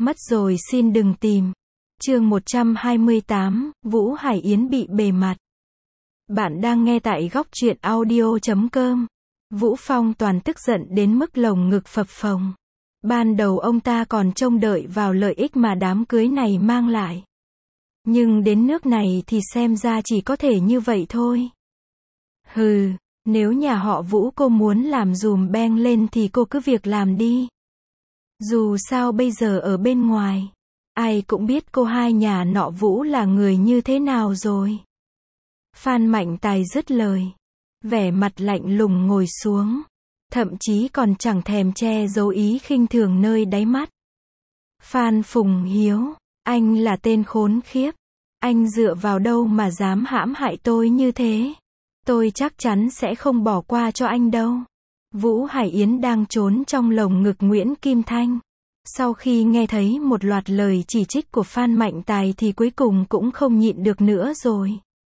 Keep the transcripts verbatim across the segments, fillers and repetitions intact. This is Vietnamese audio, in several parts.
Mất rồi xin đừng tìm. Chương một trăm hai mươi tám, Vũ Hải Yến bị bề mặt. Bạn đang nghe tại góc truyện audio chấm com. Vũ Phong Toàn tức giận đến mức lồng ngực phập phồng. Ban đầu ông ta còn trông đợi vào lợi ích mà đám cưới này mang lại. Nhưng đến nước này thì xem ra chỉ có thể như vậy thôi. Hừ, nếu nhà họ Vũ cô muốn làm dùm beng lên thì cô cứ việc làm đi. Dù sao bây giờ ở bên ngoài, ai cũng biết cô hai nhà nọ Vũ là người như thế nào rồi. Phan Mạnh Tài dứt lời, vẻ mặt lạnh lùng ngồi xuống, thậm chí còn chẳng thèm che giấu ý khinh thường nơi đáy mắt. Phan Phùng Hiếu, anh là tên khốn khiếp, anh dựa vào đâu mà dám hãm hại tôi như thế? Tôi chắc chắn sẽ không bỏ qua cho anh đâu. Vũ Hải Yến đang trốn trong lồng ngực Nguyễn Kim Thanh. Sau khi nghe thấy một loạt lời chỉ trích của Phan Mạnh Tài thì cuối cùng cũng không nhịn được nữa rồi.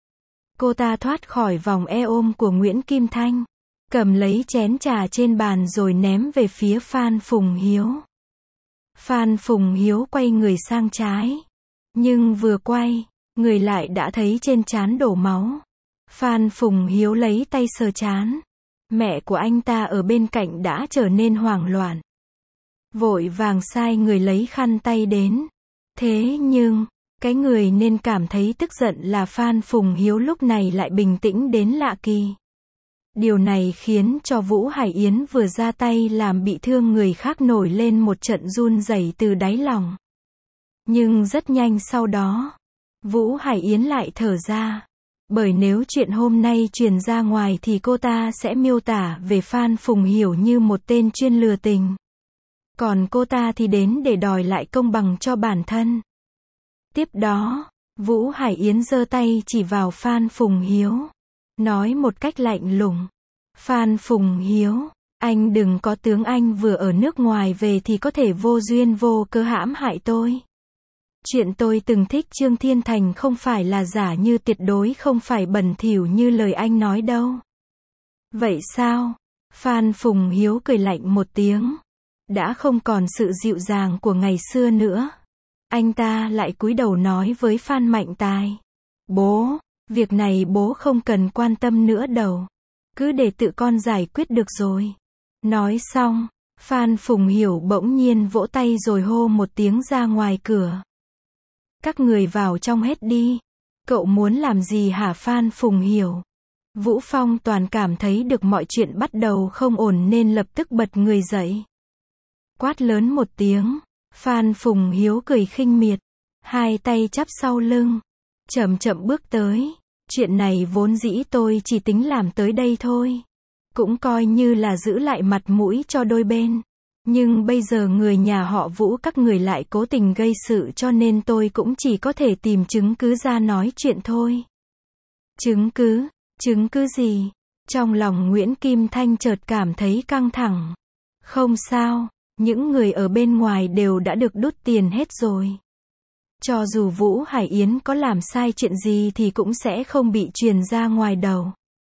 Cô ta thoát khỏi vòng eo ôm của Nguyễn Kim Thanh, cầm lấy chén trà trên bàn rồi ném về phía Phan Phùng Hiếu. Phan Phùng Hiếu quay người sang trái, nhưng vừa quay, người lại đã thấy trên trán đổ máu. Phan Phùng Hiếu lấy tay sờ trán. Mẹ của anh ta ở bên cạnh đã trở nên hoảng loạn, vội vàng sai người lấy khăn tay đến. Thế nhưng, cái người nên cảm thấy tức giận là Phan Phùng Hiếu lúc này lại bình tĩnh đến lạ kỳ. Điều này khiến cho Vũ Hải Yến vừa ra tay làm bị thương người khác nổi lên một trận run rẩy từ đáy lòng. Nhưng rất nhanh sau đó, Vũ Hải Yến lại thở ra. Bởi nếu chuyện hôm nay truyền ra ngoài thì cô ta sẽ miêu tả về Phan Phùng Hiếu như một tên chuyên lừa tình. Còn cô ta thì đến để đòi lại công bằng cho bản thân. Tiếp đó, Vũ Hải Yến giơ tay chỉ vào Phan Phùng Hiếu, nói một cách lạnh lùng. Phan Phùng Hiếu, anh đừng có tướng anh vừa ở nước ngoài về thì có thể vô duyên vô cớ hãm hại tôi. Chuyện tôi từng thích Trương Thiên Thành không phải là giả như tuyệt đối không phải bẩn thỉu như lời anh nói đâu. Vậy sao? Phan Phùng Hiếu cười lạnh một tiếng. Đã không còn sự dịu dàng của ngày xưa nữa. Anh ta lại cúi đầu nói với Phan Mạnh Tài. Bố, việc này bố không cần quan tâm nữa đâu. Cứ để tự con giải quyết được rồi. Nói xong, Phan Phùng Hiếu bỗng nhiên vỗ tay rồi hô một tiếng ra ngoài cửa. Các người vào trong hết đi. Cậu muốn làm gì hả Phan Phùng Hiếu? Vũ Phong Toàn cảm thấy được mọi chuyện bắt đầu không ổn nên lập tức bật người dậy. Quát lớn một tiếng. Phan Phùng Hiếu cười khinh miệt, hai tay chắp sau lưng, chậm chậm bước tới. Chuyện này vốn dĩ tôi chỉ tính làm tới đây thôi. Cũng coi như là giữ lại mặt mũi cho đôi bên. Nhưng bây giờ người nhà họ Vũ các người lại cố tình gây sự cho nên tôi cũng chỉ có thể tìm chứng cứ ra nói chuyện thôi. Chứng cứ? Chứng cứ gì? Trong lòng Nguyễn Kim Thanh chợt cảm thấy căng thẳng. Không sao, những người ở bên ngoài đều đã được đút tiền hết rồi. Cho dù Vũ Hải Yến có làm sai chuyện gì thì cũng sẽ không bị truyền ra ngoài đầu.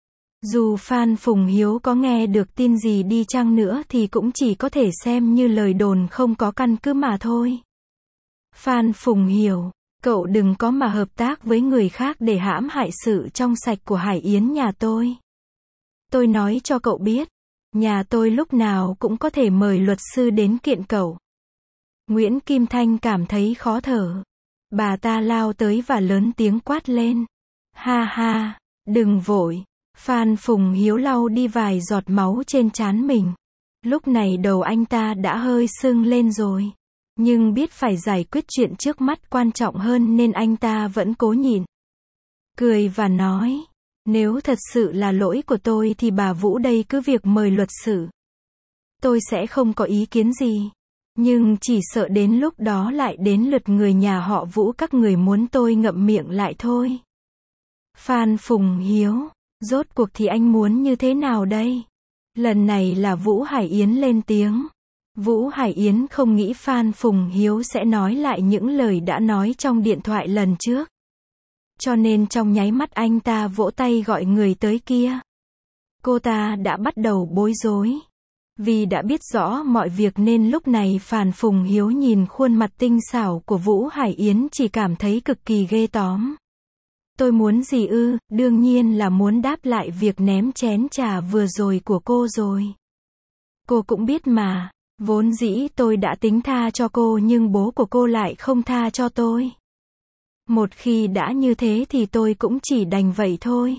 Dù Phan Phùng Hiếu có nghe được tin gì đi chăng nữa thì cũng chỉ có thể xem như lời đồn không có căn cứ mà thôi. Phan Phùng Hiếu, cậu đừng có mà hợp tác với người khác để hãm hại sự trong sạch của Hải Yến nhà tôi. Tôi nói cho cậu biết, nhà tôi lúc nào cũng có thể mời luật sư đến kiện cậu. Nguyễn Kim Thanh cảm thấy khó thở. Bà ta lao tới và lớn tiếng quát lên. Ha ha, đừng vội. Phan Phùng Hiếu lau đi vài giọt máu trên trán mình. Lúc này đầu anh ta đã hơi sưng lên rồi. Nhưng biết phải giải quyết chuyện trước mắt quan trọng hơn nên anh ta vẫn cố nhịn. Cười và nói. Nếu thật sự là lỗi của tôi thì bà Vũ đây cứ việc mời luật sư. Tôi sẽ không có ý kiến gì. Nhưng chỉ sợ đến lúc đó lại đến lượt người nhà họ Vũ các người muốn tôi ngậm miệng lại thôi. Phan Phùng Hiếu. Rốt cuộc thì anh muốn như thế nào đây? Lần này là Vũ Hải Yến lên tiếng. Vũ Hải Yến không nghĩ Phan Phùng Hiếu sẽ nói lại những lời đã nói trong điện thoại lần trước. Cho nên trong nháy mắt anh ta vỗ tay gọi người tới kia. Cô ta đã bắt đầu bối rối. Vì đã biết rõ mọi việc nên lúc này Phan Phùng Hiếu nhìn khuôn mặt tinh xảo của Vũ Hải Yến chỉ cảm thấy cực kỳ ghê tóm. Tôi muốn gì ư, đương nhiên là muốn đáp lại việc ném chén trà vừa rồi của cô rồi. Cô cũng biết mà, vốn dĩ tôi đã tính tha cho cô nhưng bố của cô lại không tha cho tôi. Một khi đã như thế thì tôi cũng chỉ đành vậy thôi.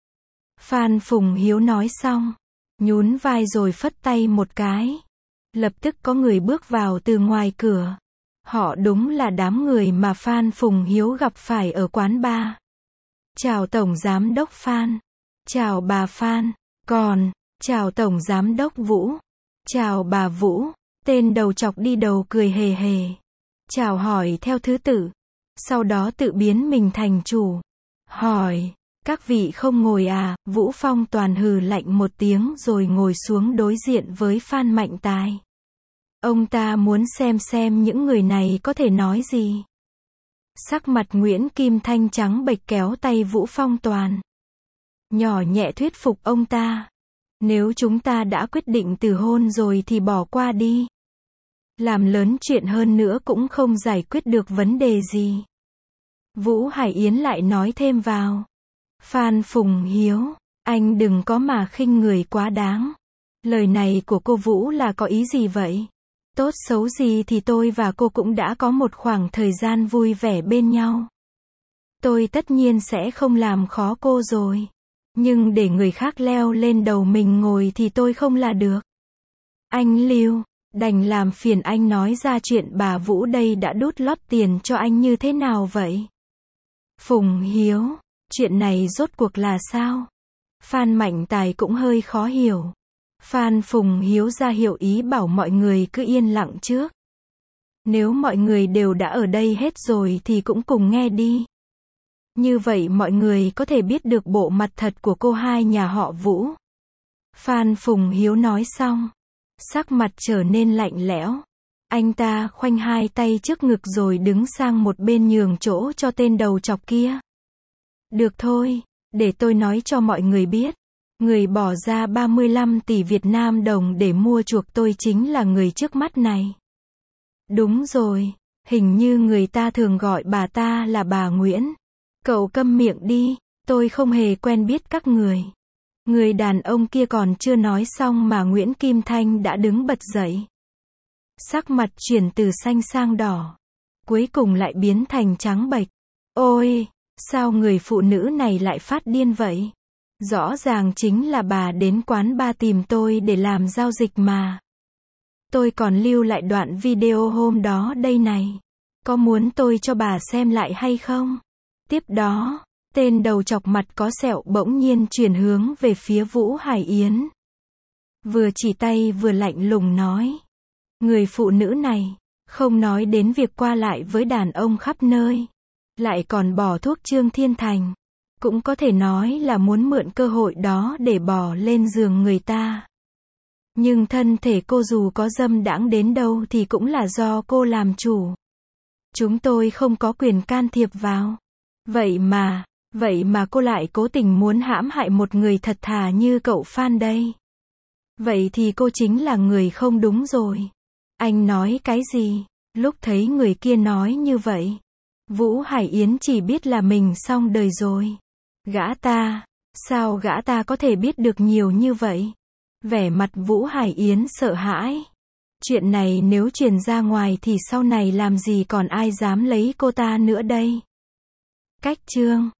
Phan Phùng Hiếu nói xong, nhún vai rồi phất tay một cái. Lập tức có người bước vào từ ngoài cửa. Họ đúng là đám người mà Phan Phùng Hiếu gặp phải ở quán bar. Chào Tổng Giám đốc Phan. Chào bà Phan. Còn, chào Tổng Giám đốc Vũ. Chào bà Vũ. Tên đầu chọc đi đầu cười hề hề. Chào hỏi theo thứ tự. Sau đó tự biến mình thành chủ. Hỏi, các vị không ngồi à? Vũ Phong Toàn hừ lạnh một tiếng rồi ngồi xuống đối diện với Phan Mạnh Tài. Ông ta muốn xem xem những người này có thể nói gì. Sắc mặt Nguyễn Kim Thanh trắng bệch kéo tay Vũ Phong Toàn. Nhỏ nhẹ thuyết phục ông ta. Nếu chúng ta đã quyết định từ hôn rồi thì bỏ qua đi. Làm lớn chuyện hơn nữa cũng không giải quyết được vấn đề gì. Vũ Hải Yến lại nói thêm vào. Phan Phùng Hiếu, anh đừng có mà khinh người quá đáng. Lời này của cô Vũ là có ý gì vậy? Tốt xấu gì thì tôi và cô cũng đã có một khoảng thời gian vui vẻ bên nhau. Tôi tất nhiên sẽ không làm khó cô rồi. Nhưng để người khác leo lên đầu mình ngồi thì tôi không là được. Anh Lưu, đành làm phiền anh nói ra chuyện bà Vũ đây đã đút lót tiền cho anh như thế nào vậy? Phùng Hiếu, chuyện này rốt cuộc là sao? Phan Mạnh Tài cũng hơi khó hiểu. Phan Phùng Hiếu ra hiệu ý bảo mọi người cứ yên lặng trước. Nếu mọi người đều đã ở đây hết rồi thì cũng cùng nghe đi. Như vậy mọi người có thể biết được bộ mặt thật của cô hai nhà họ Vũ. Phan Phùng Hiếu nói xong, sắc mặt trở nên lạnh lẽo. Anh ta khoanh hai tay trước ngực rồi đứng sang một bên nhường chỗ cho tên đầu chọc kia. Được thôi, để tôi nói cho mọi người biết. Người bỏ ra ba mươi lăm tỷ Việt Nam đồng để mua chuộc tôi chính là người trước mắt này. Đúng rồi, hình như người ta thường gọi bà ta là bà Nguyễn. Cậu câm miệng đi, tôi không hề quen biết các người. Người đàn ông kia còn chưa nói xong mà Nguyễn Kim Thanh đã đứng bật dậy. Sắc mặt chuyển từ xanh sang đỏ. Cuối cùng lại biến thành trắng bệch. Ôi, sao người phụ nữ này lại phát điên vậy? Rõ ràng chính là bà đến quán bar tìm tôi để làm giao dịch mà. Tôi còn lưu lại đoạn video hôm đó đây này. Có muốn tôi cho bà xem lại hay không? Tiếp đó, tên đầu chọc mặt có sẹo bỗng nhiên chuyển hướng về phía Vũ Hải Yến. Vừa chỉ tay vừa lạnh lùng nói. Người phụ nữ này, không nói đến việc qua lại với đàn ông khắp nơi. Lại còn bỏ thuốc Trương Thiên Thành. Cũng có thể nói là muốn mượn cơ hội đó để bò lên giường người ta. Nhưng thân thể cô dù có dâm đãng đến đâu thì cũng là do cô làm chủ. Chúng tôi không có quyền can thiệp vào. Vậy mà, vậy mà cô lại cố tình muốn hãm hại một người thật thà như cậu Phan đây. Vậy thì cô chính là người không đúng rồi. Anh nói cái gì? Lúc thấy người kia nói như vậy, Vũ Hải Yến chỉ biết là mình xong đời rồi. Gã ta, sao gã ta có thể biết được nhiều như vậy? Vẻ mặt Vũ Hải Yến sợ hãi. Chuyện này nếu truyền ra ngoài thì sau này làm gì còn ai dám lấy cô ta nữa đây? Cách chương